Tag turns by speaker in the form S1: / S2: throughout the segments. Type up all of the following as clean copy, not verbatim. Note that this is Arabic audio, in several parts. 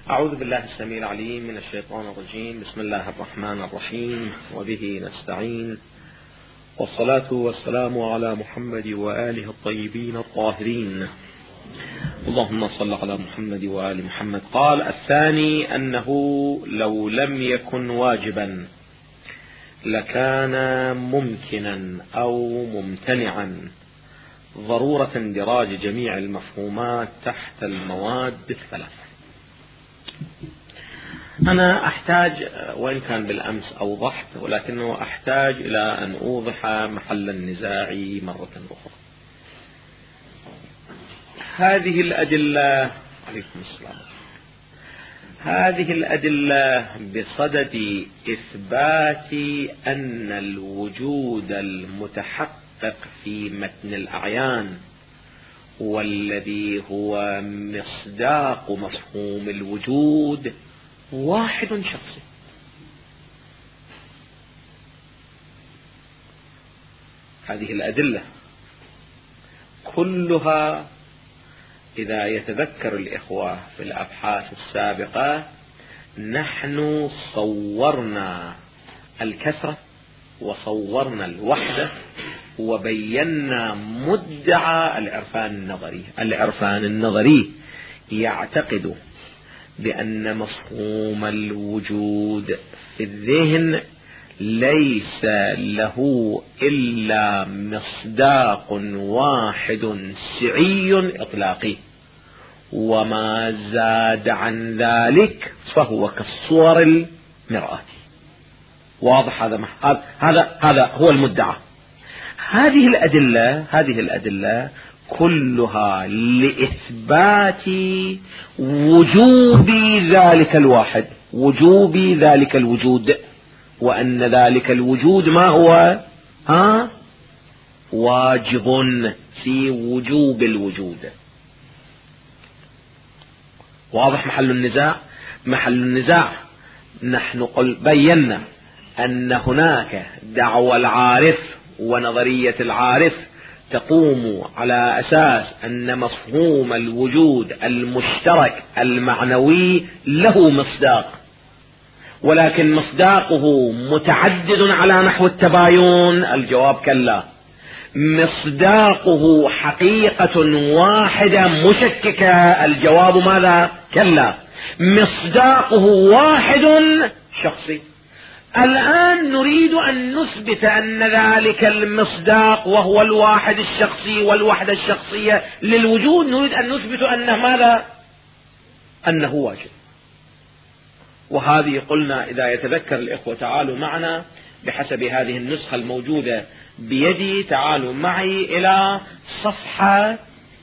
S1: أعوذ بالله السميع العليم من الشيطان الرجيم. بسم الله الرحمن الرحيم، وبه نستعين، والصلاة والسلام على محمد وآله الطيبين الطاهرين. اللهم صل على محمد وآل محمد. قال الثاني أنه لو لم يكن واجبا لكان ممكنا أو ممتنعا، ضرورة اندراج جميع المفهومات تحت المواد الثلاثة. أنا أحتاج، وإن كان بالأمس أوضحت، ولكنه أحتاج إلى أن أوضح محل النزاع مرة أخرى. هذه الأدلة، عليكم السلام، هذه الأدلة بصدد إثبات أن الوجود المتحقق في متن الأعيان والذي هو مصداق مفهوم الوجود واحد شخصي. هذه الأدلة كلها، إذا يتذكر الإخوة في الأبحاث السابقة، نحن صورنا الكثرة وصورنا الوحدة وبينا مدعى العرفان النظري. العرفان النظري يعتقد بأن مفهوم الوجود في الذهن ليس له إلا مصداق واحد سعي إطلاقي، وما زاد عن ذلك فهو كالصور المرآة. واضح هذا هو المدعى. هذه الأدلة كلها لإثبات وجوب ذلك الواحد، وجوب ذلك الوجود، وأن ذلك الوجود ما هو واجب في وجوب الوجود. واضح محل النزاع؟ محل النزاع نحن بينا أن هناك دعوى العارف ونظرية العارف تقوم على أساس أن مفهوم الوجود المشترك المعنوي له مصداق، ولكن مصداقه متعدد على نحو التباين. الجواب كلا. مصداقه حقيقة واحدة مشككة. الجواب ماذا؟ كلا. مصداقه واحد شخصي. الآن نريد أن نثبت أن ذلك المصداق وهو الواحد الشخصي والوحدة الشخصية للوجود، نريد أن نثبت أنه ماذا؟ أنه واجب. وهذه قلنا، إذا يتذكر الإخوة تعالوا معنا بحسب هذه النسخة الموجودة بيدي، تعالوا معي إلى صفحة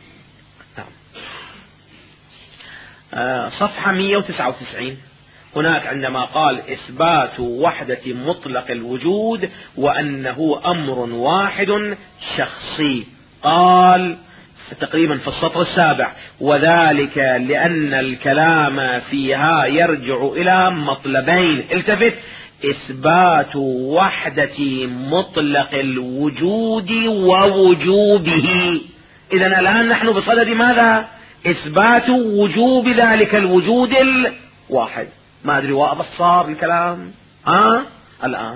S1: 199. هناك عندما قال إثبات وحدة مطلق الوجود وأنه أمر واحد شخصي، قال تقريبا في السطر السابع: وذلك لأن الكلام فيها يرجع إلى مطلبين. التفت: إثبات وحدة مطلق الوجود ووجوبه. إذن الآن نحن بصدد ماذا؟ إثبات وجوب ذلك الوجود الواحد. ما أدري واضح صار الكلام؟ الآن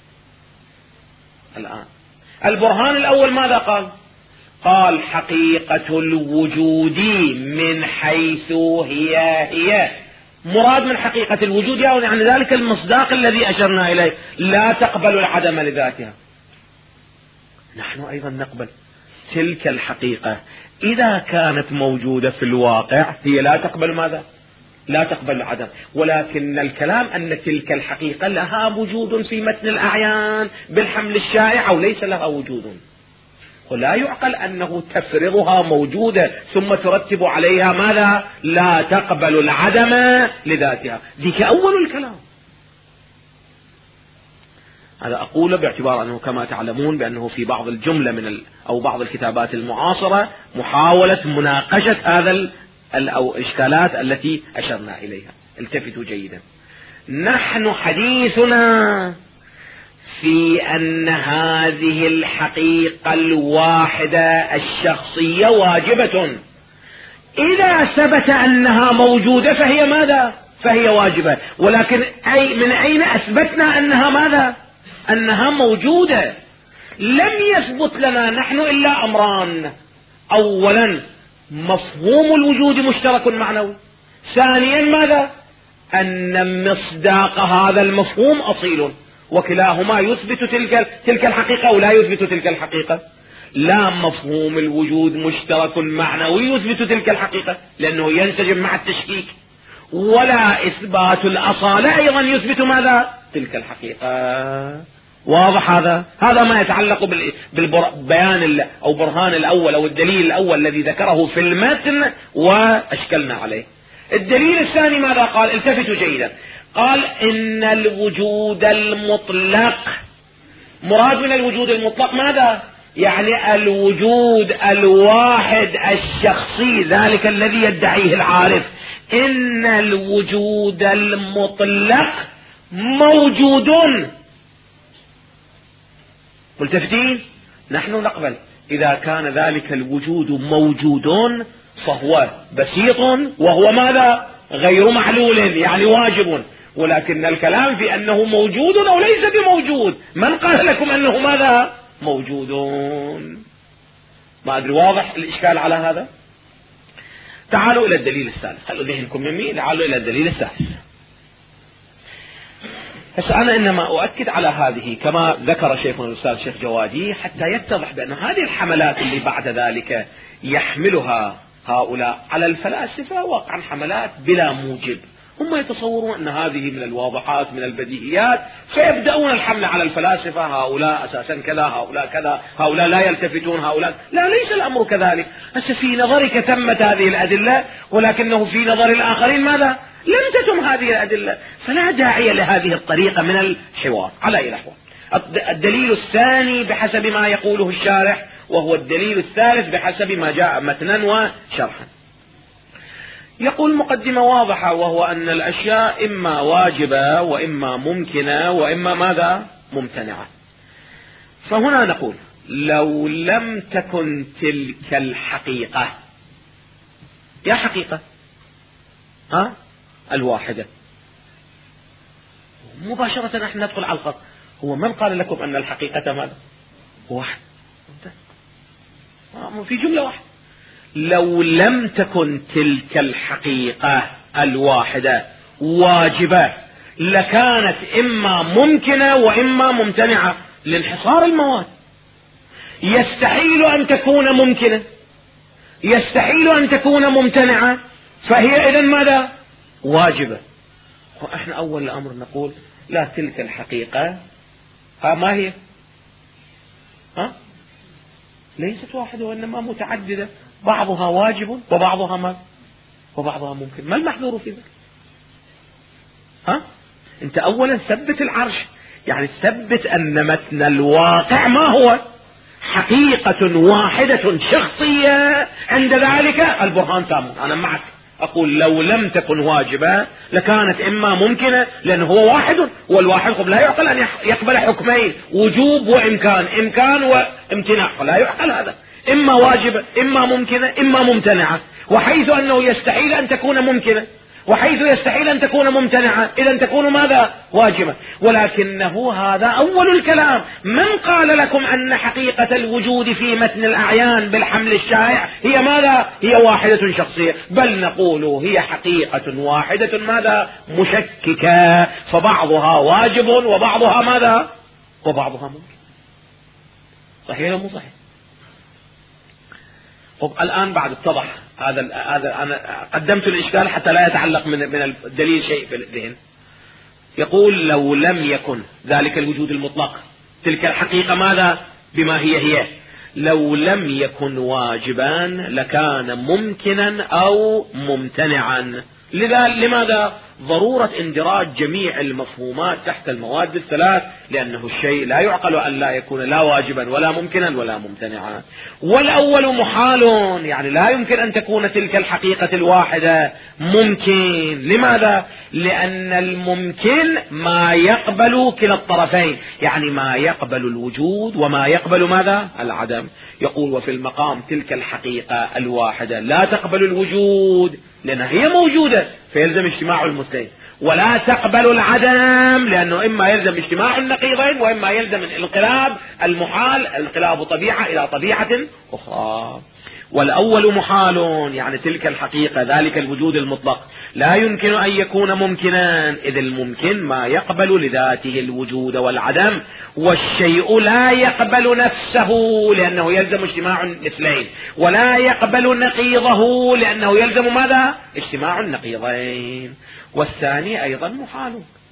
S1: البرهان الأول ماذا قال؟ قال حقيقة الوجود من حيث هي مراد من حقيقة الوجود يعني ذلك المصداق الذي أشرنا إليه، لا تقبل العدم لذاتها. نحن أيضا نقبل تلك الحقيقة إذا كانت موجودة في الواقع، هي لا تقبل ماذا؟ لا تقبل العدم. ولكن الكلام أن تلك الحقيقة لها وجود في متن الأعيان بالحمل الشائع، أو ليس لها وجود. ولا يعقل أنه تفرضها موجودة ثم ترتب عليها ماذا؟ لا تقبل العدم لذاتها. ذيك أول الكلام. هذا أقول باعتبار أنه كما تعلمون بأنه في بعض الجملة أو بعض الكتابات المعاصرة محاولة مناقشة هذا أو إشكالات التي أشرنا إليها. التفتوا جيدا. نحن حديثنا في أن هذه الحقيقة الواحدة الشخصية واجبة. إذا ثبت أنها موجودة فهي ماذا؟ فهي واجبة. ولكن من أين أثبتنا أنها ماذا؟ أنها موجودة. لم يثبت لنا نحن إلا أمران: أولا مفهوم الوجود مشترك معنوي، ثانيا ماذا؟ أن مصداق هذا المفهوم أصيل، وكلاهما يثبت تلك الحقيقة ولا يثبت تلك الحقيقة. لا مفهوم الوجود مشترك معنوي يثبت تلك الحقيقة لأنه ينسجم مع التشكيك، ولا إثبات الأصالة أيضا يثبت ماذا؟ تلك الحقيقة. واضح هذا؟ هذا ما يتعلق بالبيان أو برهان الأول أو الدليل الأول الذي ذكره في المتن وأشكلنا عليه. الدليل الثاني ماذا قال؟ التفتوا جيدا. قال إن الوجود المطلق، مراد من الوجود المطلق ماذا؟ يعني الوجود الواحد الشخصي، ذلك الذي يدعيه العارف. إن الوجود المطلق موجود. ملتفتين؟ نحن نقبل إذا كان ذلك الوجود موجود فهو بسيط وهو ماذا؟ غير معلول، يعني واجب. ولكن الكلام في أنه موجود أو ليس بموجود. من قال لكم أنه ماذا؟ موجود. ما أدري واضح الإشكال على هذا؟ تعالوا إلى الدليل الثالث. خلوا ذهنكم يمي، تعالوا إلى الدليل الثالث. بس أنا إنما أؤكد على هذه كما ذكر شيخنا الأستاذ الشيخ جوادي حتى يتضح بأن هذه الحملات اللي بعد ذلك يحملها هؤلاء على الفلاسفة واقعا حملات بلا موجب. هم يتصورون أن هذه من الواضحات من البديهيات، فيبدأون الحمل على الفلاسفة. هؤلاء أساسا كذا، هؤلاء كذا، هؤلاء لا يلتفتون، هؤلاء لا. ليس الأمر كذلك. بس في نظرك تمت هذه الأدلة، ولكنه في نظر الآخرين ماذا؟ لم تتم هذه الأدلة. فلا داعي لهذه الطريقة من الحوار. على أي الأحوال، الدليل الثاني بحسب ما يقوله الشارح، وهو الدليل الثالث بحسب ما جاء متنا وشرحا. يقول مقدمة واضحة، وهو أن الأشياء إما واجبة وإما ممكنة وإما ماذا؟ ممتنعة. فهنا نقول لو لم تكن تلك الحقيقة، يا حقيقة الواحدة، مباشرة نحن ندخل على الخط. هو من قال لكم أن الحقيقة ماذا؟ واحد، في جملة واحدة. لو لم تكن تلك الحقيقة الواحدة واجبة لكانت إما ممكنة وإما ممتنعة لانحصار المواد. يستحيل أن تكون ممكنة، يستحيل أن تكون ممتنعة، فهي إذن ماذا؟ واجبة. وإحنا أول الأمر نقول لا، تلك الحقيقة ما هي؟ ليست واحدة وإنما متعددة، بعضها واجب وبعضها ما وبعضها ممكن. ما المحذور في ذلك؟ أنت أولا ثبت العرش، يعني ثبت أن متن الواقع ما هو؟ حقيقة واحدة شخصية. عند ذلك البرهان تام. أنا معك، أقول لو لم تكن واجبة لكانت إما ممكنة، لأنه هو واحد، والواحد لا يعقل أن يقبل حكمين: وجوب وإمكان، إمكان وامتناع، فلا يعقل هذا. إما واجبة إما ممكنة إما ممتنعة. وحيث أنه يستحيل أن تكون ممكنة وحيث يستحيل أن تكون ممتنعة، إذن تكون ماذا؟ واجبة. ولكنه هذا أول الكلام. من قال لكم أن حقيقة الوجود في متن الأعيان بالحمل الشائع هي ماذا؟ هي واحدة شخصية. بل نقول هي حقيقة واحدة ماذا؟ مشككة، فبعضها واجب وبعضها ماذا؟ وبعضها ممكن. صحيح ولا مو صحيح؟ طب الآن بعد اتضح هذا أنا قدمت الإشكال حتى لا يتعلق من الدليل شيء في الذهن. يقول لو لم يكن ذلك الوجود المطلق، تلك الحقيقة ماذا؟ بما هي لو لم يكن واجبا لكان ممكنا أو ممتنعا لماذا؟ ضرورة اندراج جميع المفهومات تحت المواد الثلاث، لأنه الشيء لا يعقل أن لا يكون لا واجبا ولا ممكنا ولا ممتنعا. والأول محال، يعني لا يمكن أن تكون تلك الحقيقة الواحدة ممكن. لماذا؟ لأن الممكن ما يقبل كلا الطرفين، يعني ما يقبل الوجود وما يقبل ماذا؟ العدم. يقول وفي المقام تلك الحقيقة الواحدة لا تقبل الوجود لأنها هي موجودة فيلزم اجتماع المثلين، ولا تقبل العدم لأنه إما يلزم اجتماع النقيضين وإما يلزم الانقلاب المحال، انقلاب طبيعة إلى طبيعة أخرى. والأول محال، يعني تلك الحقيقة ذلك الوجود المطلق لا يمكن أن يكون ممكنا، إذ الممكن ما يقبل لذاته الوجود والعدم، والشيء لا يقبل نفسه لأنه يلزم اجتماع المثلين، ولا يقبل نقيضه لأنه يلزم ماذا؟ اجتماع النقيضين. والثاني أيضا محال،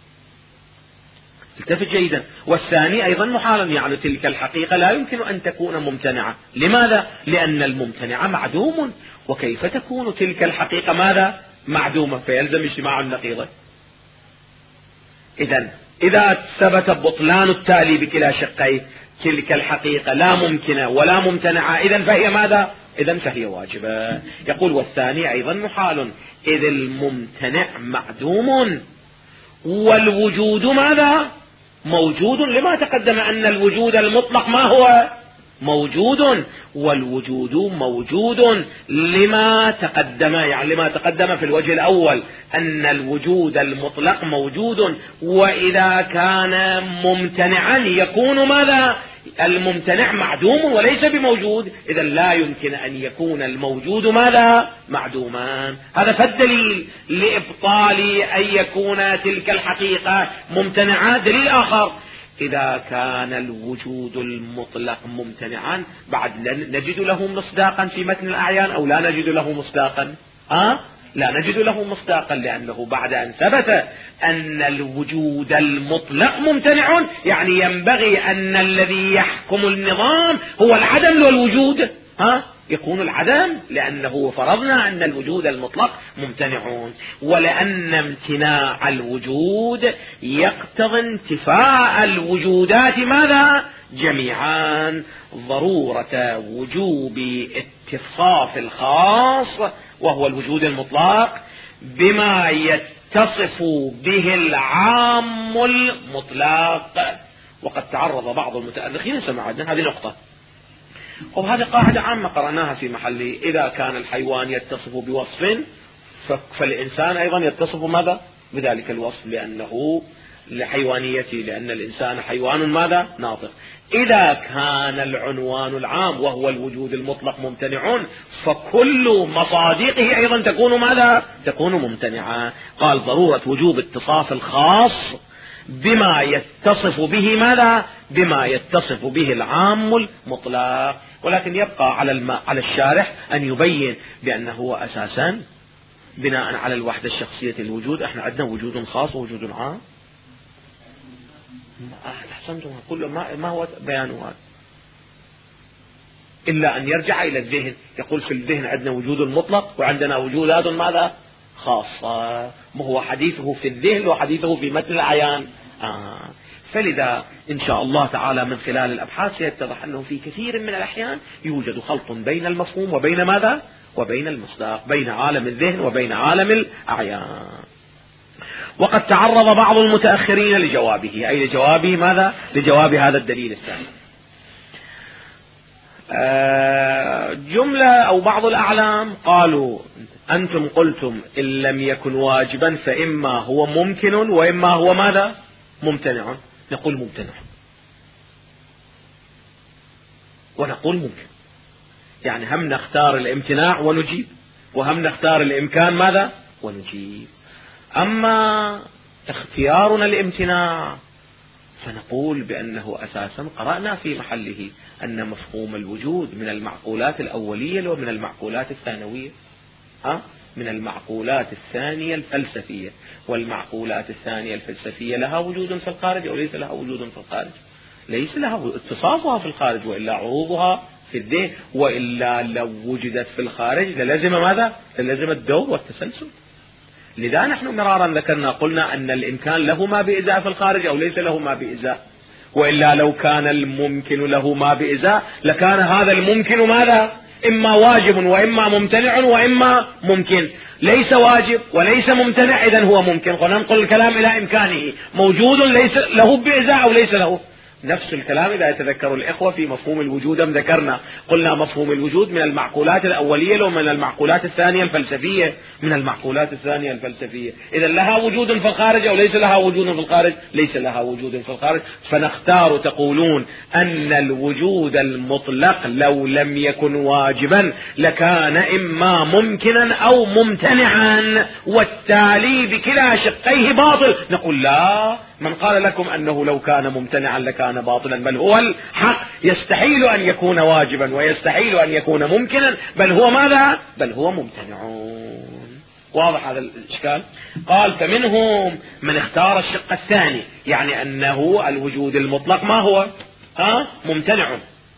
S1: التفت جيدا، والثاني أيضا محال، يعني تلك الحقيقة لا يمكن أن تكون ممتنعة. لماذا؟ لأن الممتنع معدوم، وكيف تكون تلك الحقيقة ماذا؟ معدومة، فيلزم اجتماع النقيضين. إذا ثبت بطلان التالي بكلا شقيه، تلك الحقيقة لا ممكنة ولا ممتنعة، إذن فهي ماذا؟ إذن فهي واجبة. يقول والثاني أيضا محال، إذ الممتنع معدوم والوجود ماذا؟ موجود، لما تقدم أن الوجود المطلق ما هو؟ موجود، والوجود موجود لما تقدم، يعني لما تقدم في الوجه الأول أن الوجود المطلق موجود، وإذا كان ممتنعا يكون ماذا؟ الممتنع معدوم وليس بموجود، إذا لا يمكن أن يكون الموجود ماذا؟ معدوما. هذا فالدليل لإبطال أن يكون تلك الحقيقة ممتنعة. دليل آخر، إذا كان الوجود المطلق ممتنعا بعد نجد له مصداقا في متن الأعيان أو لا نجد له مصداقا؟ لا نجد له مصداقا، لأنه بعد أن ثبت أن الوجود المطلق ممتنع، يعني ينبغي أن الذي يحكم النظام هو العدم والوجود، يكون العدم، لأنه فرضنا أن الوجود المطلق ممتنع، ولأن امتناع الوجود يقتضي انتفاء الوجودات ماذا؟ جميعا. ضرورة وجوب اتصاف الخاص وهو الوجود المطلق بما يتصف به العام المطلق. وقد تعرض بعض المتأرخين سمعنا هذه نقطة، وهذه قاعدة عامة قرأناها في محل، إذا كان الحيوان يتصف بوصف فالإنسان أيضا يتصف ماذا؟ بذلك الوصف، لأنه لحيوانيته، لأن الإنسان حيوان ماذا؟ ناطق. إذا كان العنوان العام وهو الوجود المطلق ممتنع، فكل مصادقه أيضا تكون ماذا؟ تكون ممتنعة. قال ضرورة وجوب اتصاف الخاص بما يتصف به ماذا؟ بما يتصف به العام المطلق. ولكن يبقى على الشارح أن يبين بأنه أساسا بناء على الوحدة الشخصية الوجود احنا عندنا وجود خاص ووجود عام. أحسنتم، كل ما هو بيانه هذا إلا أن يرجع إلى الذهن. يقول في الذهن عندنا وجود مطلق وعندنا وجودات ماذا؟ خاصة. ما هو حديثه في الذهن وحديثه في متن الأعيان. فلذا إن شاء الله تعالى من خلال الأبحاث سيتضح أنه في كثير من الأحيان يوجد خلط بين المفهوم وبين ماذا؟ وبين المصداق، بين عالم الذهن وبين عالم الأعيان. وقد تعرض بعض المتأخرين لجوابه، أي لجوابه ماذا؟ لجواب هذا الدليل الثاني. جملة أو بعض الأعلام قالوا أنتم قلتم إن لم يكن واجبا فإما هو ممكن وإما هو ماذا؟ ممتنع. نقول ممتنع ونقول ممكن، يعني هم نختار الامتناع ونجيب، وهم نختار الإمكان ماذا؟ ونجيب. أما اختيارنا الامتناع فنقول بأنه أساسا قرأنا في محله أن مفهوم الوجود من المعقولات الأولية ومن المعقولات الثانوية، من المعقولات الثانية الفلسفية، والمعقولات الثانية الفلسفية لها وجود في الخارج أو ليس لها وجود في الخارج؟ ليس لها اتصافها في الخارج، وإلا عروضها في الذهن، وإلا لو وجدت في الخارج للزم ماذا؟ للزم الدور والتسلسل. لذا نحن مرارا ذكرنا قلنا أن الإمكان له ما بإزاء في الخارج أو ليس له ما بإزاء، وإلا لو كان الممكن له ما بإزاء لكان هذا الممكن ماذا؟ إما واجب وإما ممتنع وإما ممكن، ليس واجب وليس ممتنع، إذن هو ممكن. وننقل الكلام إلى إمكانه، موجود ليس له بإزاء أو ليس له. نفس الكلام إذا يتذكر الإخوة في مفهوم الوجود ذكرنا، قلنا مفهوم الوجود من المعقولات الأولية ومن المعقولات الثانية الفلسفية، من المعقولات الثانية الفلسفية. إذا لها وجود في الخارج أو ليس لها وجود في الخارج؟ ليس لها وجود في الخارج. فنختار تقولون أن الوجود المطلق لو لم يكن واجبا لكان إما ممكنا أو ممتنعا، والتالي بكلا شقيه باطل. نقول لا، من قال لكم أنه لو كان ممتنعا لكان باطلا؟ بل هو الحق، يستحيل أن يكون واجبا ويستحيل أن يكون ممكنا، بل هو ماذا؟ بل هو ممتنعون. واضح هذا الإشكال؟ قال فمنهم من اختار الشق الثاني، يعني أنه الوجود المطلق ما هو؟ ممتنع،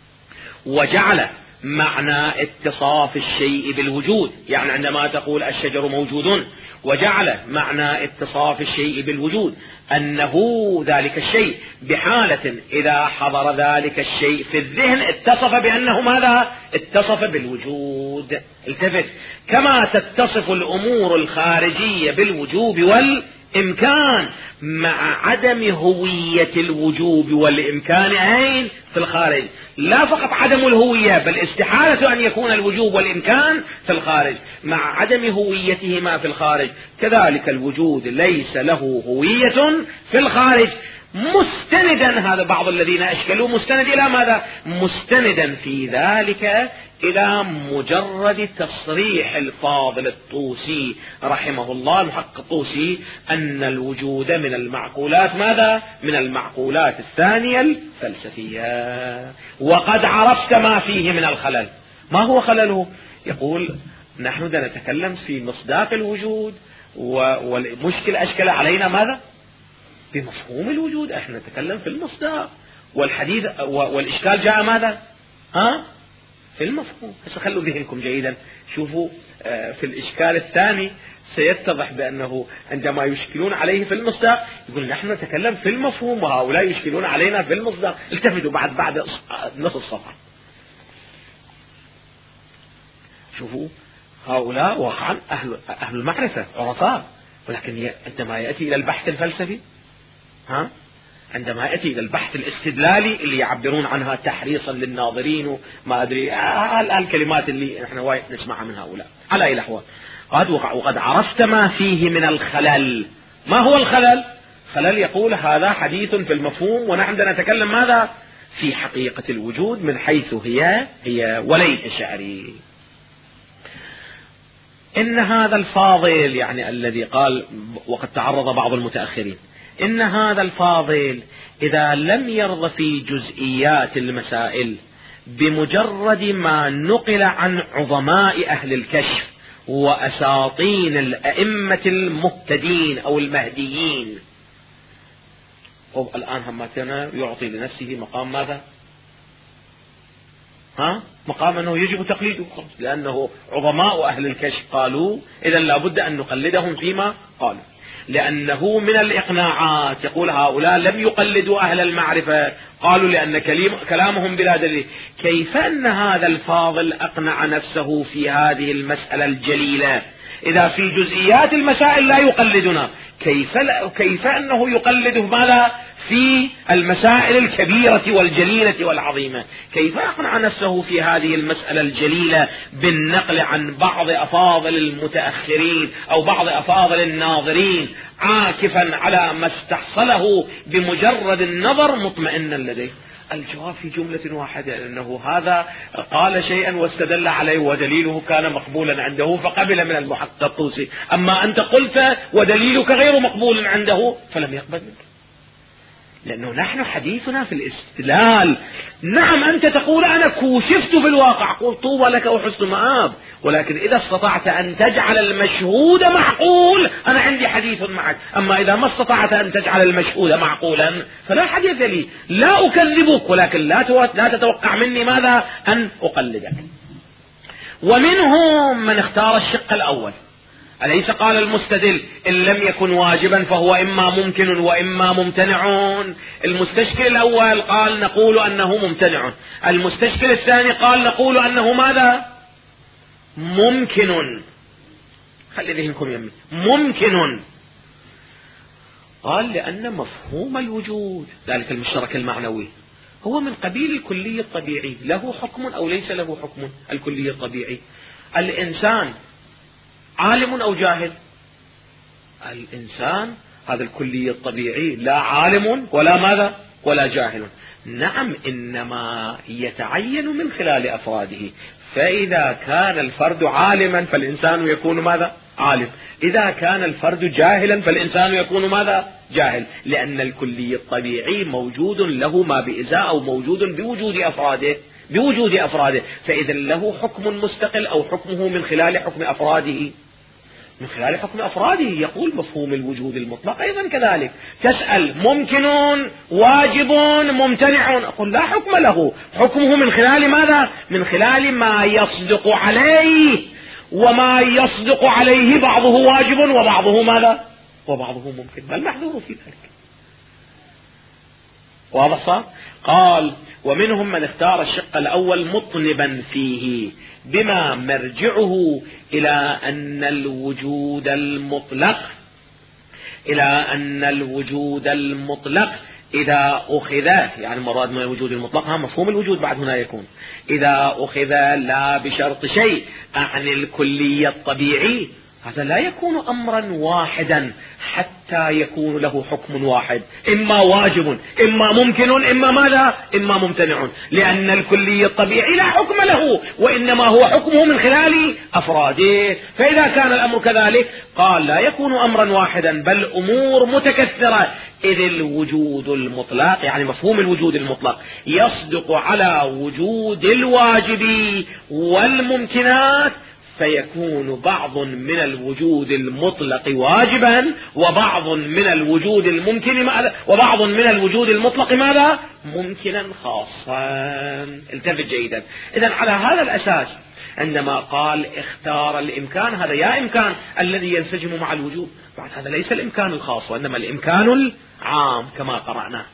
S1: وجعل معنى اتصاف الشيء بالوجود، يعني عندما تقول الشجر موجود، وجعل معنى اتصاف الشيء بالوجود أنه ذلك الشيء بحالة إذا حضر ذلك الشيء في الذهن اتصف بأنه ماذا؟ اتصف بالوجود. التفت، كما تتصف الأمور الخارجية بالوجوب والإمكان مع عدم هوية الوجوب والإمكان أين؟ في الخارج. لا فقط عدم الهوية، بل استحالة أن يكون الوجوب والإمكان في الخارج مع عدم هويتهما في الخارج. كذلك الوجود ليس له هوية في الخارج، مستندا، هذا بعض الذين أشكلوا، مستند إلى ماذا؟ مستندا في ذلك إلى مجرد تصريح الفاضل الطوسي رحمه الله، المحقق الطوسي، أن الوجود من المعقولات ماذا؟ من المعقولات الثانية الفلسفية. وقد عرفت ما فيه من الخلل. ما هو خلله؟ يقول نحن نتكلم في مصداق الوجود، والمشكلة أشكل علينا ماذا؟ بمفهوم الوجود. احنا نتكلم في المصداق، والحديث والإشكال جاء ماذا؟ في المفهوم. بس خلوا ذهنكم جيدا، شوفوا في الإشكال الثاني سيتضح بأنه عندما يشكلون عليه في المصداق يقول نحن نتكلم في المفهوم وهؤلاء يشكلون علينا في المصداق. التفتوا بعد نصف الصفحة، شوفوا هؤلاء واقعا أهل المعرفة عرفاء، ولكن عندما يأتي إلى البحث الفلسفي، عندما يأتي إلى البحث الاستدلالي اللي يعبرون عنها تحريصا للناظرين وما أدري الكلمات اللي نحن نسمعها من هؤلاء، على أي الأحوال وقد عرفت ما فيه من الخلل. ما هو الخلل؟ خلل يقول هذا حديث في المفهوم، ونحن نتكلم ماذا؟ في حقيقة الوجود من حيث هي وليس شعري. إن هذا الفاضل، يعني الذي قال وقد تعرض بعض المتأخرين، إن هذا الفاضل إذا لم يرضى في جزئيات المسائل بمجرد ما نقل عن عظماء أهل الكشف وأساطين الأئمة المهتدين أو المهديين، الآن همتنا يعطي لنفسه مقام ماذا؟ مقام أنه يجب تقليده، لأنه عظماء أهل الكشف قالوا، إذا لابد أن نقلدهم فيما قالوا، لأنه من الإقناعات. يقول هؤلاء لم يقلدوا أهل المعرفة، قالوا لأن كلامهم بلا دليل. كيف أن هذا الفاضل أقنع نفسه في هذه المسألة الجليلة إذا في جزئيات المسائل لا يقلدنا؟ كيف أنه يقلده ماذا؟ في المسائل الكبيرة والجليلة والعظيمة. كيف أقنع نفسه في هذه المسألة الجليلة بالنقل عن بعض أفاضل المتأخرين أو بعض أفاضل الناظرين، عاكفا على ما استحصله بمجرد النظر مطمئنا لديه؟ الجواب في جملة واحدة، أنه هذا قال شيئا واستدل عليه ودليله كان مقبولا عنده فقبل من المحقق الطوسي، أما أنت قلت ودليلك غير مقبول عنده فلم يقبل منك. لأنه نحن حديثنا في الاستدلال. نعم أنت تقول أنا كوشفت في الواقع، قل طوبى لك وحسن مآب، ولكن إذا استطعت أن تجعل المشهود معقول أنا عندي حديث معك. أما إذا ما استطعت أن تجعل المشهود معقولا فلا حديث لي. لا أكذبك، ولكن لا تتوقع مني ماذا؟ أن أقلدك. ومنهم من اختار الشق الأول، أليس قال المستدل إن لم يكن واجبا فهو إما ممكن وإما ممتنع؟ المستشكل الأول قال نقول أنه ممتنع، المستشكل الثاني قال نقول أنه ماذا؟ ممكن. خلي ذهنكم يمي، ممكن. قال لأن مفهوم الوجود ذلك المشترك المعنوي هو من قبيل الكلي الطبيعي، له حكم أو ليس له حكم. الكلي الطبيعي، الإنسان عالم أو جاهل؟ الإنسان هذا الكلي الطبيعي لا عالم ولا ماذا ولا جاهل. نعم، إنما يتعين من خلال أفراده. فإذا كان الفرد عالما فالإنسان يكون ماذا؟ عالم. إذا كان الفرد جاهلا فالإنسان يكون ماذا؟ جاهل، لأن الكلي الطبيعي موجود له ما بإزاء أو موجود بوجود أفراده، فإذا له حكم مستقل أو حكمه من خلال حكم أفراده. من خلال حكم أفراده يقول مفهوم الوجود المطلق أيضا كذلك. تسأل ممكن واجب ممتنع، أقول لا حكم له، حكمه من خلال ماذا؟ من خلال ما يصدق عليه، وما يصدق عليه بعضه واجب وبعضه ماذا؟ وبعضه ممكن، بل محذور في ذلك. واضح صار؟ قال ومنهم من اختار الشق الأول مطنبا فيه بما مرجعه إلى أن الوجود المطلق إذا أخذ، يعني مراد من الوجود المطلق مفهوم الوجود بعد هنا يكون إذا أخذ لا بشرط شيء عن الكلية الطبيعي، هذا لا يكون أمرا واحدا حتى يكون له حكم واحد، إما واجب إما ممكن إما ماذا؟ إما ممتنع، لأن الكلي الطبيعي لا حكم له وإنما هو حكمه من خلال أفراده. فإذا كان الأمر كذلك قال لا يكون أمرا واحدا بل أمور متكثرة، إذ الوجود المطلق يعني مفهوم الوجود المطلق يصدق على وجود الواجب والممكنات، فيكون بعض من الوجود المطلق واجبا وبعض من الوجود الممكن وبعض من الوجود المطلق ماذا؟ ممكنا خاصا. التفت جيدا. إذن على هذا الأساس عندما قال اختار الإمكان، هذا يا إمكان الذي ينسجم مع الوجود، بعد هذا ليس الإمكان الخاص وإنما الإمكان العام كما قرأنا.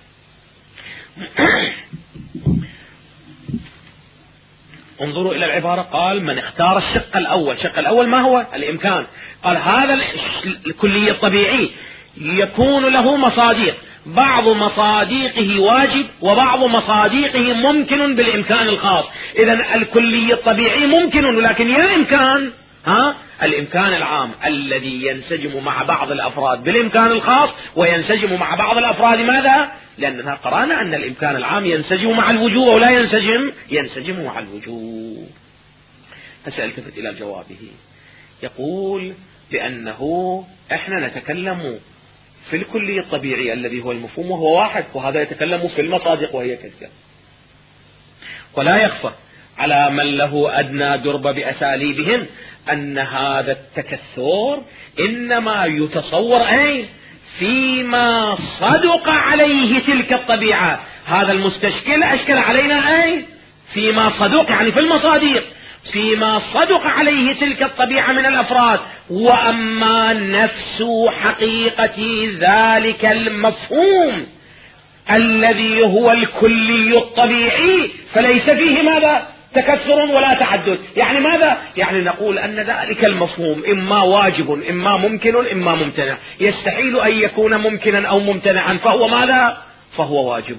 S1: انظروا إلى العبارة، قال من اختار الشق الأول. الشق الأول ما هو؟ الإمكان. قال هذا الكلي الطبيعي يكون له مصاديق، بعض مصاديقه واجب وبعض مصاديقه ممكن بالإمكان الخاص. إذن الكلي الطبيعي ممكن، ولكن يا إمكان الإمكان العام الذي ينسجم مع بعض الأفراد بالإمكان الخاص وينسجم مع بعض الأفراد ماذا؟ لأننا قرأنا أن الإمكان العام ينسجم مع الوجوب ولا ينسجم مع الوجوب. فسألتفت إلى جوابه، يقول بأنه إحنا نتكلم في الكلي الطبيعي الذي هو المفهوم وهو واحد، وهذا يتكلم في المصادق وهي كثيرة. ولا يخفى على من له أدنى درب بأساليبهم أن هذا التكثر إنما يتصور فيما صدق عليه تلك الطبيعة. هذا المستشكل أشكل علينا فيما صدق، يعني في المصادق، فيما صدق عليه تلك الطبيعة من الأفراد. وأما نفس حقيقة ذلك المفهوم الذي هو الكلي الطبيعي فليس فيه ماذا؟ تكثر ولا تعدد. يعني ماذا؟ يعني نقول أن ذلك المفهوم إما واجب إما ممكن إما ممتنع، يستحيل أن يكون ممكنا أو ممتنعا، فهو ماذا؟ فهو واجب.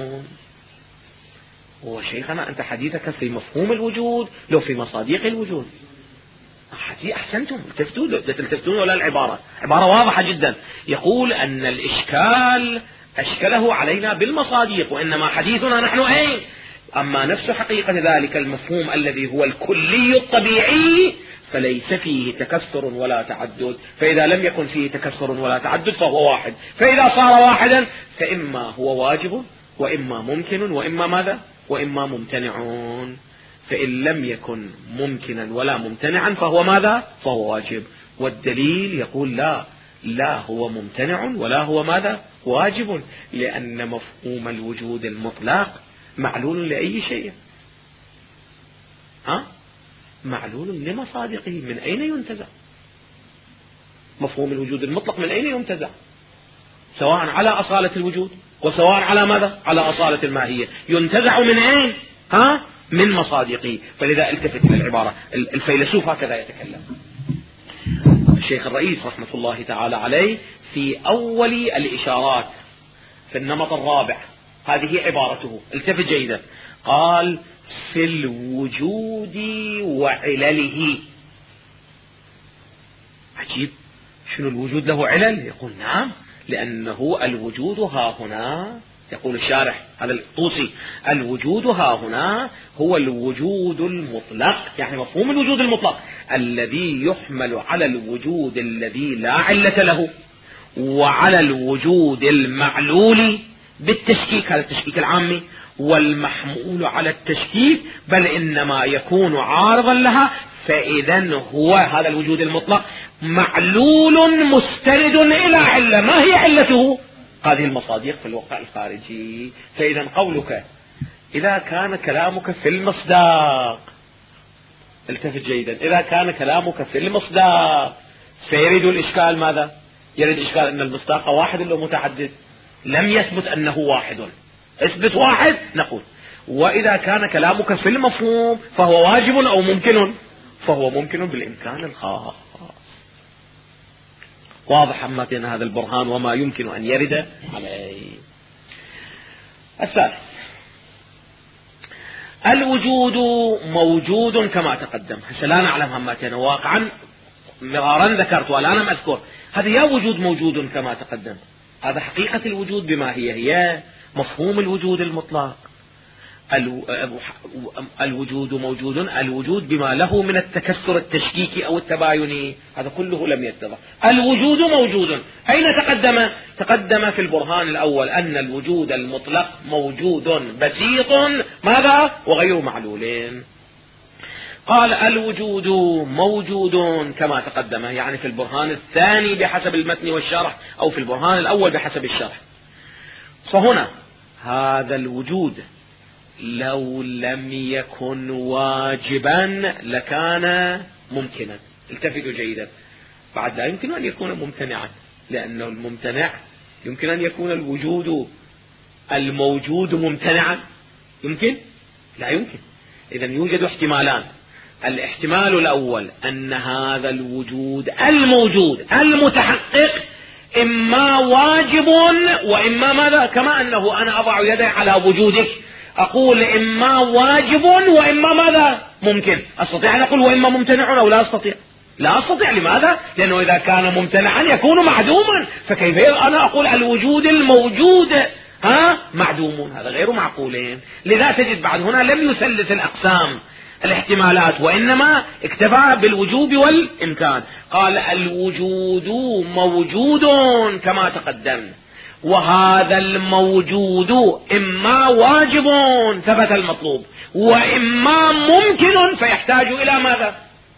S1: هو شيخنا أنت حديثك في مفهوم الوجود لو في مصاديق الوجود. أحسنتم، تلتفتون ولا العبارة عبارة واضحة جدا. يقول أن الإشكال أشكله علينا بالمصاديق، وإنما حديثنا نحن أما نفس حقيقة ذلك المفهوم الذي هو الكلي الطبيعي فليس فيه تكثر ولا تعدد، فإذا لم يكن فيه تكثر ولا تعدد فهو واحد، فإذا صار واحدا فإما هو واجب وإما ممكن وإما ماذا؟ وإما ممتنع. فإن لم يكن ممكنا ولا ممتنعا فهو ماذا؟ فهو واجب. والدليل يقول لا هو ممتنع ولا هو ماذا؟ واجب، لأن مفهوم الوجود المطلق معلول لأي شيء، معلول لمصادقه، من أين ينتزع؟ مفهوم الوجود المطلق من أين ينتزع؟ سواء على أصالة الوجود وسواء على ماذا؟ على أصالة الماهية. ينتزع من أين؟ من مصادقه. فلذا التفت إلى العبارة. الفيلسوف هكذا يتكلم. الشيخ الرئيس رحمة الله تعالى عليه في أول الإشارات في النمط الرابع هذه عبارته، التفت جيدا، قال في الوجود وعلله. عجيب، شنو الوجود له علل؟ يقول نعم، لأنه الوجود ها هنا، يقول الشارح هذا الطوسي، الوجود ها هنا هو الوجود المطلق، يعني مفهوم الوجود المطلق الذي يحمل على الوجود الذي لا علة له وعلى الوجود المعلول بالتشكيك، هذا التشكيك العامي، والمحمول على التشكيك بل إنما يكون عارضا لها. فإذا هو هذا الوجود المطلق معلول مستند إلى علة. ما هي علته؟ هذه المصادق في الواقع الخارجي. فإذا قولك إذا كان كلامك في المصداق، التفت جيدا، إذا كان كلامك في المصداق فيريد الإشكال ماذا؟ يريد إشكال أن المصداق واحد ولا متعدد؟ لم يثبت أنه واحد، اثبت واحد نقول. وإذا كان كلامك في المفهوم فهو واجب أو ممكن؟ فهو ممكن بالإمكان الخاص. واضح أما بين هذا البرهان وما يمكن أن يرد عليه. الثالث، الوجود موجود كما تقدم. هسه لا نعلم همتين واقعا، مرارا ذكرت والآن لم أذكر. هذا يا وجود موجود كما تقدم، هذا حقيقة الوجود بما هي مفهوم الوجود المطلق. الوجود موجود، الوجود بما له من التكسر التشكيكي أو التبايني، هذا كله لم يتضح. الوجود موجود أين تقدم؟ تقدم في البرهان الأول أن الوجود المطلق موجود بسيط ماذا؟ وغير معلولين. قال الوجود موجود كما تقدم، يعني في البرهان الثاني بحسب المتن والشرح، أو في البرهان الأول بحسب الشرح. فهنا هذا الوجود لو لم يكن واجبا لكان ممكنا. التفتوا جيدا، بعد لا يمكن أن يكون ممتنعا، لأنه الممتنع يمكن أن يكون الوجود الموجود ممتنعا، يمكن؟ لا يمكن. إذا يوجد احتمالان. الاحتمال الأول أن هذا الوجود الموجود المتحقق إما واجب وإما ماذا؟ كما أنه أنا أضع يدي على وجودك أقول إما واجب وإما ماذا؟ ممكن. أستطيع أن أقول وإما ممتنع أو لا أستطيع؟ لا أستطيع. لماذا؟ لأنه إذا كان ممتنعا يكون معدوما، فكيف أنا أقول الوجود الموجود معدوم؟ هذا غير معقولين. لذا تجد بعد هنا لم يثلث الأقسام الاحتمالات، وإنما اكتفى بالوجوب والإمكان. قال الوجود موجود كما تقدم، وهذا الموجود إما واجب ثبت المطلوب وإما ممكن فيحتاج إلى ماذا؟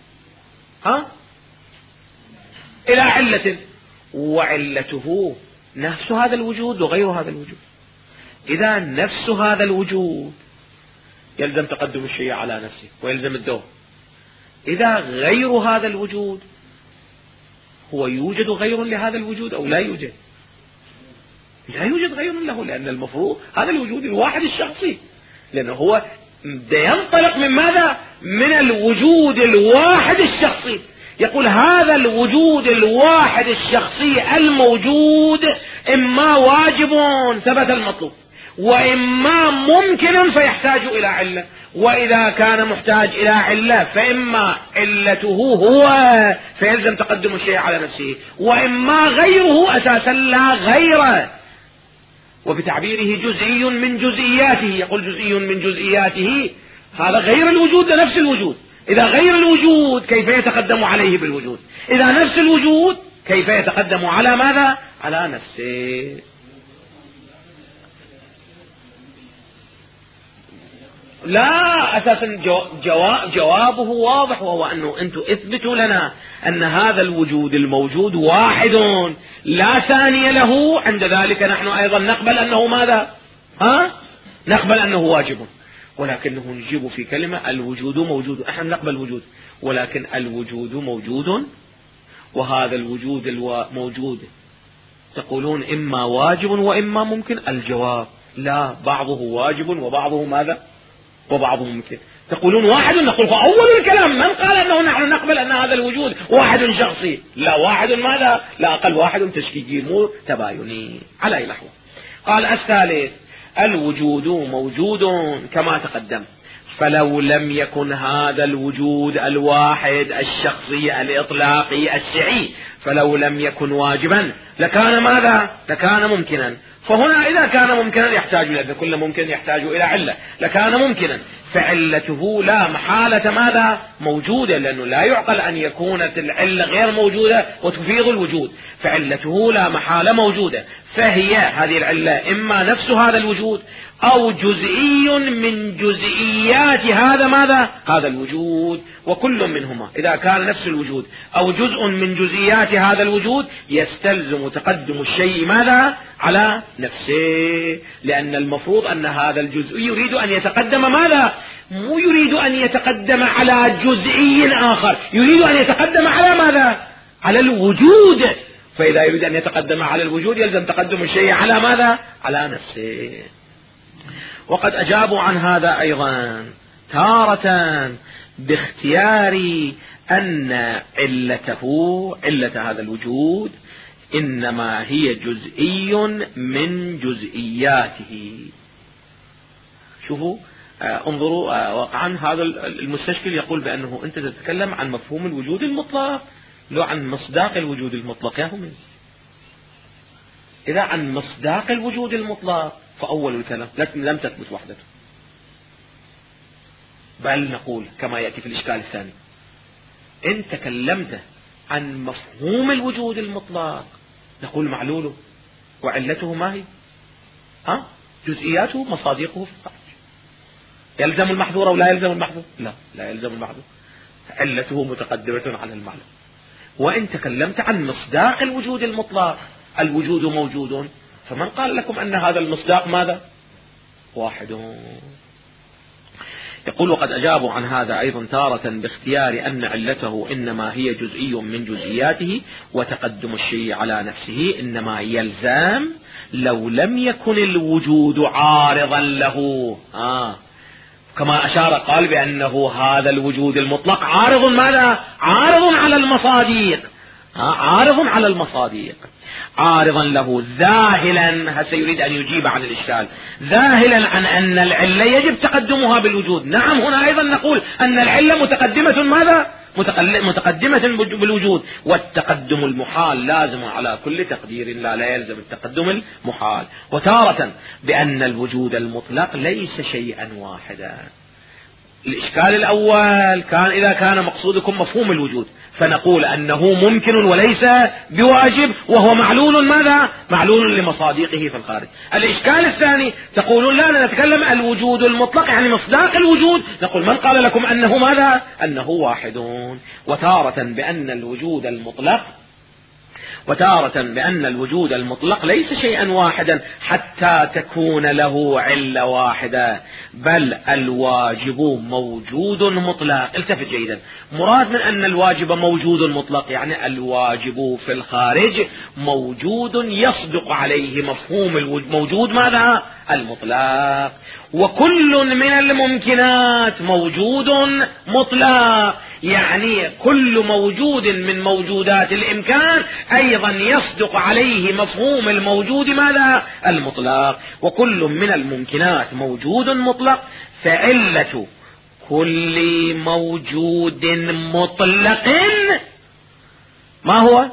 S1: إلى علة، وعلته نفس هذا الوجود وغير هذا الوجود. إذا نفس هذا الوجود يلزم تقدم الشيء على نفسه ويلزم الدور. إذا غير هذا الوجود، هو يوجد غير لهذا الوجود أو لا يوجد؟ لا يوجد غير له، لأن المفروض هذا الوجود الواحد الشخصي، لأنه هو ينطلق من ماذا؟ من الوجود الواحد الشخصي. يقول هذا الوجود الواحد الشخصي الموجود إما واجب ثبت المطلوب وإما ممكن فيحتاج إلى علة، وإذا كان محتاج إلى علة فإما علته هو فيلزم تقدم الشيء على نفسه، وإما غيره أساسا لا غيره. وبتعبيره جزئي من جزئياته، يقول جزئي من جزئياته، هذا غير الوجود لنفس الوجود. إذا غير الوجود كيف يتقدم عليه بالوجود؟ إذا نفس الوجود كيف يتقدم على ماذا؟ على نفسه. لا، أساسا جوابه واضح، وهو أنه أنتم اثبتوا لنا أن هذا الوجود الموجود واحد لا ثاني له، عند ذلك نحن أيضا نقبل أنه ماذا؟ نقبل أنه واجب، ولكنه نجيب في كلمة الوجود موجود. احنا نقبل الوجود، ولكن الوجود موجود وهذا الوجود موجود، تقولون إما واجب وإما ممكن؟ الجواب لا، بعضه واجب وبعضه ماذا؟ وبعضه ممكن. تقولون واحد، نقول فأول الكلام من قال أنه نحن نقبل أن هذا الوجود واحد شخصي؟ لا، واحد ماذا؟ لا أقل واحد تشكيكي مو تبايني. على أي لحظة. قال الثالث الوجود موجود كما تقدم، فلو لم يكن هذا الوجود الواحد الشخصي الإطلاقي الشيعي، فلو لم يكن واجبا لكان ماذا؟ لكان ممكنا. فهنا إذا كان ممكنا يحتاج إلى، كل ممكن يحتاج إلى علة، لكان ممكنا، فعلته لا محالة ماذا؟ موجودة، لأنه لا يعقل أن يكون العلة غير موجودة وتفيض الوجود، فعلته لا محالة موجودة. فهي هذه العلة إما نفس هذا الوجود أو جزئي من جزئيات هذا ماذا؟ هذا الوجود، وكل منهما إذا كان نفس الوجود أو جزء من جزئيات هذا الوجود يستلزم تقدم الشيء ماذا؟ على نفسه، لأن المفروض أن هذا الجزء يريد أن يتقدم ماذا؟ مو يريد أن يتقدم على جزئي آخر، يريد أن يتقدم على ماذا؟ على الوجود. فإذا يريد أن يتقدم على الوجود يلزم تقدم الشيء على ماذا؟ على نفسه. وقد أجابوا عن هذا أيضا تارة باختيار أن علة هذا الوجود إنما هي جزئي من جزئياته. شوفوا انظروا واقعا هذا المستشكل يقول بأنه أنت تتكلم عن مفهوم الوجود المطلق، لو عن مصداق الوجود المطلق. يا هم إذا عن مصداق الوجود المطلق فأول الكلام لم تثبت وحدته، بل نقول كما يأتي في الإشكال الثاني إن تكلمت عن مفهوم الوجود المطلق نقول معلوله وعلته ما هي؟ جزئياته مصادقه في الخارج. يلزم المحظور أو لا يلزم المحظور؟ لا يلزم المحظور، علته متقدمة على المعلوم. وإن تكلمت عن مصداق الوجود المطلق الوجود موجود، فمن قال لكم أن هذا المصداق ماذا؟ واحد. يقول وقد أجابوا عن هذا أيضا تارة باختيار أن علته إنما هي جزئي من جزئياته، وتقدم الشيء على نفسه إنما يلزم لو لم يكن الوجود عارضا له. كما أشار قال بأنه هذا الوجود المطلق عارض ماذا؟ عارض على المصادق، عارض على المصادق، عارضا له ذاهلا. هسه يريد أن يجيب عن الإشكال، ذاهلا عن أن العلة يجب تقدمها بالوجود. نعم، هنا أيضا نقول أن العلة متقدمة ماذا؟ متقدمة بالوجود، والتقدم المحال لازم على كل تقدير، لا يلزم التقدم المحال. وتارة بأن الوجود المطلق ليس شيئا واحدا. الإشكال الأول كان إذا كان مقصودكم مفهوم الوجود فنقول أنه ممكن وليس بواجب، وهو معلول ماذا؟ معلول لمصادقه في الخارج. الإشكال الثاني تقولون لا نتكلم الوجود المطلق يعني مصداق الوجود، نقول من قال لكم أنه ماذا؟ أنه واحد. وتارة بأن الوجود المطلق ليس شيئا واحدا حتى تكون له علة واحدة، بل الواجب موجود مطلق. التفت جيدا، مراد من أن الواجب موجود مطلق يعني الواجب في الخارج موجود يصدق عليه مفهوم الموجود ماذا؟ المطلق. وكل من الممكنات موجود مطلق، يعني كل موجود من موجودات الإمكان أيضا يصدق عليه مفهوم الموجود ماذا؟ المطلق. وكل من الممكنات موجود مطلق، فعلة كل موجود مطلق ما هو؟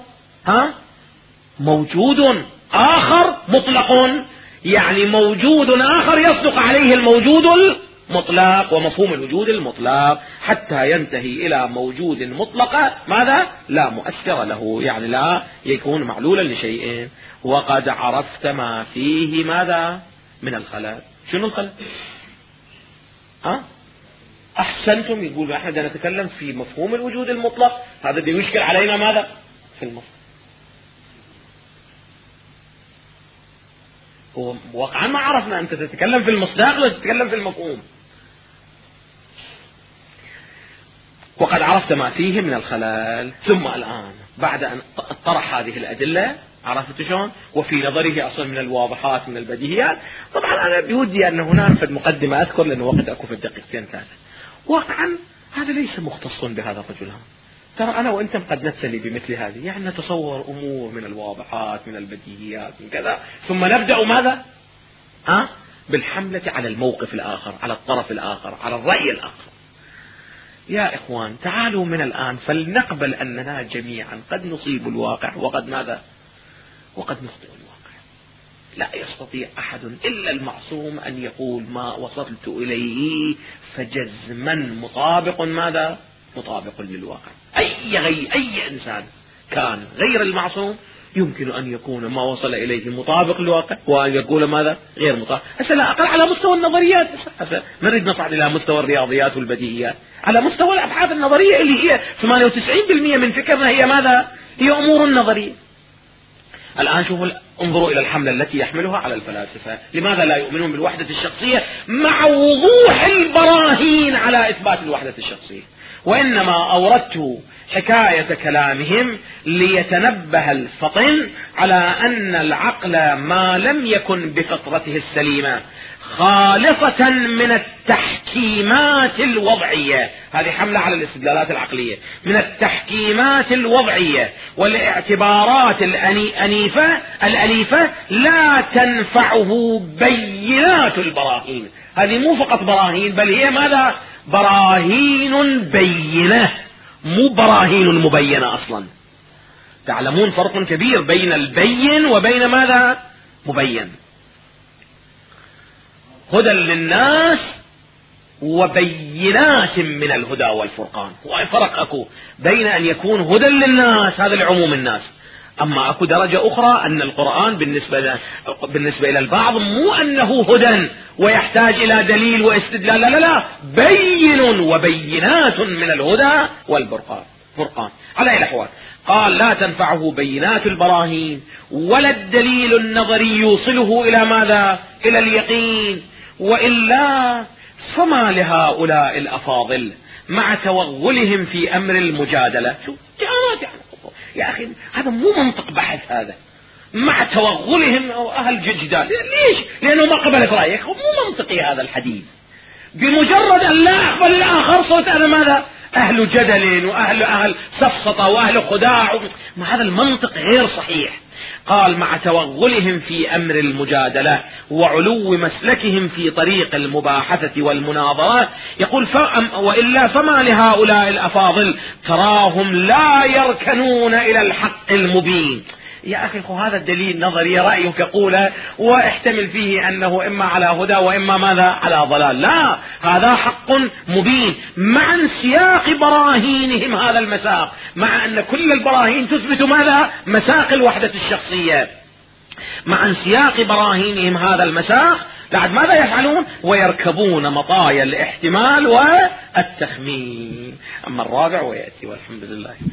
S1: موجود آخر مطلق، يعني موجود آخر يصدق عليه الموجود المطلق ومفهوم الوجود المطلق، حتى ينتهي إلى موجود مطلق ماذا؟ لا مؤثر له، يعني لا يكون معلولا لشيء. وقد عرفت ما فيه ماذا؟ من الخلل. شنو الخلل؟ أحسنتم، يقول احنا بدنا نتكلم في مفهوم الوجود المطلق، هذا اللي يشكل علينا ماذا؟ في المفهوم. واقعا ما عرفنا أنت تتكلم في المصداق ولا تتكلم في المفهوم. وقد عرفت عرفت ما فيه من الخلل. ثم الآن بعد أن طرح هذه الأدلة، عرفت شلون؟ وفي نظره أصلا من الواضحات من البديهيات. طبعا أنا بودي أن هناك في المقدمة أذكر، لأنه وقت أكو في الدقيقتين ثلاثة، واقعا هذا ليس مختص بهذا الرجل. ترى أنا وأنتم قد نبتلي بمثل هذه، يعني نتصور أمور من الواضحات من البديهيات من كذا، ثم نبدأ ماذا؟ بالحملة على الموقف الآخر، على الطرف الآخر، على الرأي الآخر. يا إخوان تعالوا من الآن فلنقبل أننا جميعا قد نصيب الواقع وقد ماذا؟ وقد نخطئ الواقع. لا يستطيع أحد إلا المعصوم أن يقول ما وصلت إليه فجزما مطابق ماذا؟ مطابق للواقع. أي إنسان كان غير المعصوم يمكن أن يكون ما وصل إليه مطابق للواقع، وأن يقول ماذا؟ غير مطابق. لا أقل على مستوى النظريات، نريد نصعد إلى مستوى الرياضيات والبديهيات، على مستوى الأبحاث النظرية اللي هي 98% من فكرنا هي ماذا؟ هي أمور النظرية. الآن شوفوا، انظروا إلى الحملة التي يحملها على الفلاسفة. لماذا لا يؤمنون بالوحدة الشخصية مع وضوح البراهين على إثبات الوحدة الشخصية؟ وإنما أوردت حكاية كلامهم ليتنبه الفطن على أن العقل ما لم يكن بفطرته السليمة خالصة من التحكيمات الوضعية. هذه حملة على الاستدلالات العقلية، من التحكيمات الوضعية والاعتبارات الأليفة لا تنفعه بينات البراهين. هذه مو فقط براهين، بل هي ماذا؟ براهين بينة، مو براهين مبينة أصلا. تعلمون فرق كبير بين البين وبين ماذا؟ مبين. هدى للناس وبينات من الهدى والفرقان. وفرق أكو بين أن يكون هدى للناس، هذا العموم الناس، أما أكو درجة أخرى أن القرآن بالنسبة إلى البعض مو أنه هدى ويحتاج إلى دليل واستدلال، لا، بين وبينات من الهدى والفرقان. على أي الأحوال قال لا تنفعه بينات البراهين ولا الدليل النظري يوصله إلى ماذا؟ إلى اليقين. وإلا فما لهؤلاء الأفاضل مع توغلهم في أمر المجادلة. يا أخي هذا مو منطق بحث، هذا مع توغلهم أو أهل جدال. ليش؟ لأنه ما قبلت رأيك. مو منطقي هذا الحديث. بمجرد أن لا أقبل الآخر صوت أنا ماذا؟ أهل جدل وأهل سفسطة وأهل خداع. ما هذا المنطق غير صحيح. قال مع توغلهم في أمر المجادلة وعلو مسلكهم في طريق المباحثة والمناظرة، يقول وإلا فما لهؤلاء الأفاضل تراهم لا يركنون إلى الحق المبين. يا أخي هذا الدليل نظري رأيك قوله واحتمل فيه أنه إما على هدى وإما ماذا؟ على ضلال. لا، هذا حق مبين مع انسياق براهينهم هذا المساق، مع أن كل البراهين تثبت ماذا؟ مساق الوحدة الشخصية. مع انسياق براهينهم هذا المساق بعد ماذا يفعلون؟ ويركبون مطايا الاحتمال والتخمين. أما الرابع ويأتي، والحمد لله.